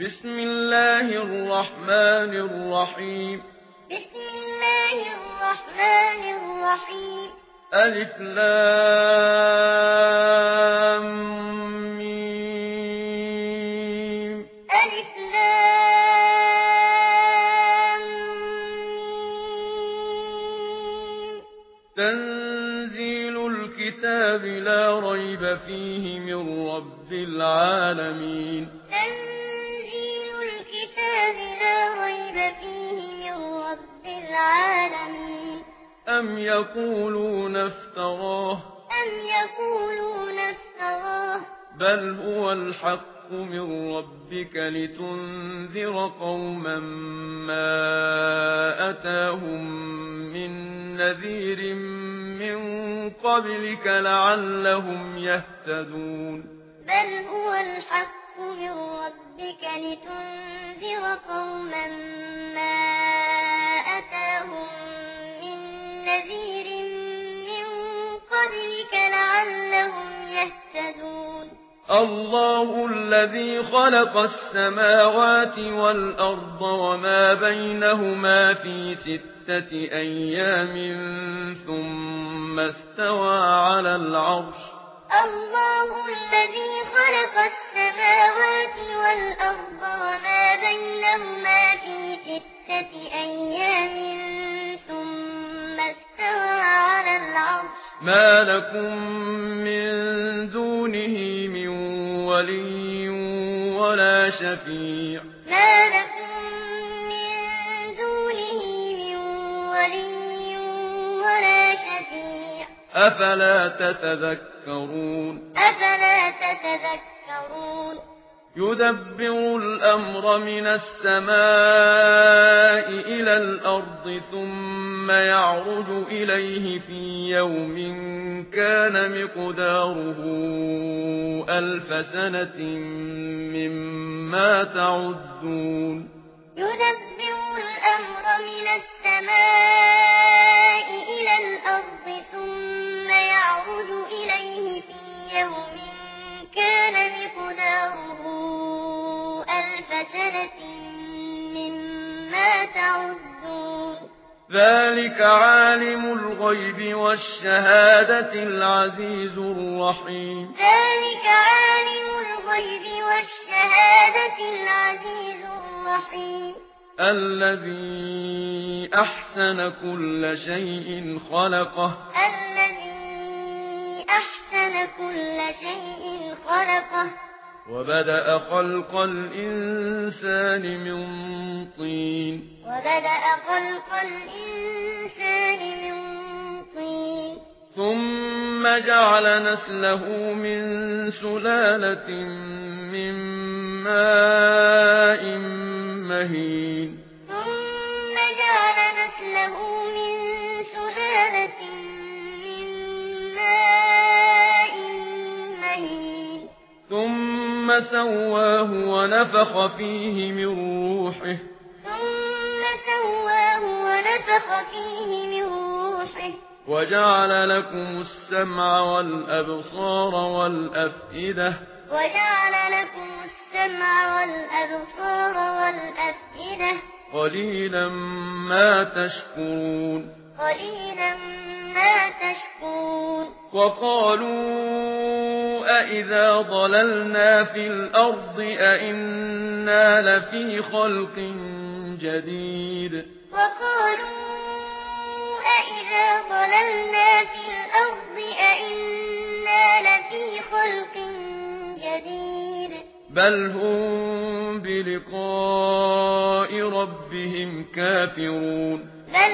بسم الله الرحمن الرحيم بسم الله الرحمن الرحيم ألف لام ميم ألف لام ميم تنزيل الكتاب لا ريب فيه من رب العالمين تنزيل الكتاب لا ريب فيه من رب العالمين أم يقولون افتراه بل هو الحق من ربك لتنذر قوما ما أتاهم من نذير من قبلك لعلهم يهتدون بل هو الحق من ربك لتنذر قوما ما أتاهم من نذير من قبلك لعلهم يهتدون الله الذي خلق السماوات والأرض وما بينهما في 6 أيام ثم استوى على العرش الله الذي خلق السماوات والأرض وما بينهما في 6 أيام ثم استوى على العرش ما لكم من دونه من ولي ولا شفيع ما لكم من دونه من ولي ولا شفيع أفلا تتذكرون يدبر الأمر من السماء إلى الأرض ثم يعرج إليه في يوم كان مقداره 1000 سنة مما تعدون يدبر الأمر من السماء إلى الأرض ثم يعرج إليه في يوم كان مقداره 1000 سنة مما تعدون ذلك عالم الغيب والشهادة العزيز الرحيم ذلك عالم الغيب والشهادة العزيز الرحيم الذي أحسن كل شيء خلقه وبدأ خلق الإنسان من طين ثم جعل نسله من سلالة من ماء مهين ثم سواه ونفخ فيه من روحه وجعل لكم السمع والأبصار والأفئدة قليلا ما تشكرون وقالوا أإذا ضللنا في الأرض أإنا لفي خلق جديد بل هم بلقاء ربهم كافرون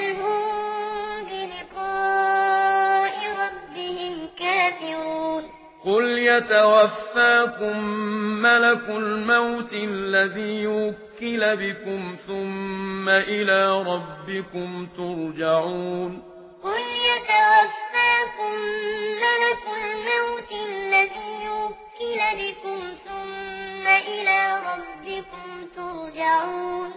قل يتوفاكم ملك الموت الذي وكل بكم ثم إلى ربكم ترجعون قل يتوفاكم ملك الموت الذي وكل بكم ثم إلى ربكم ترجعون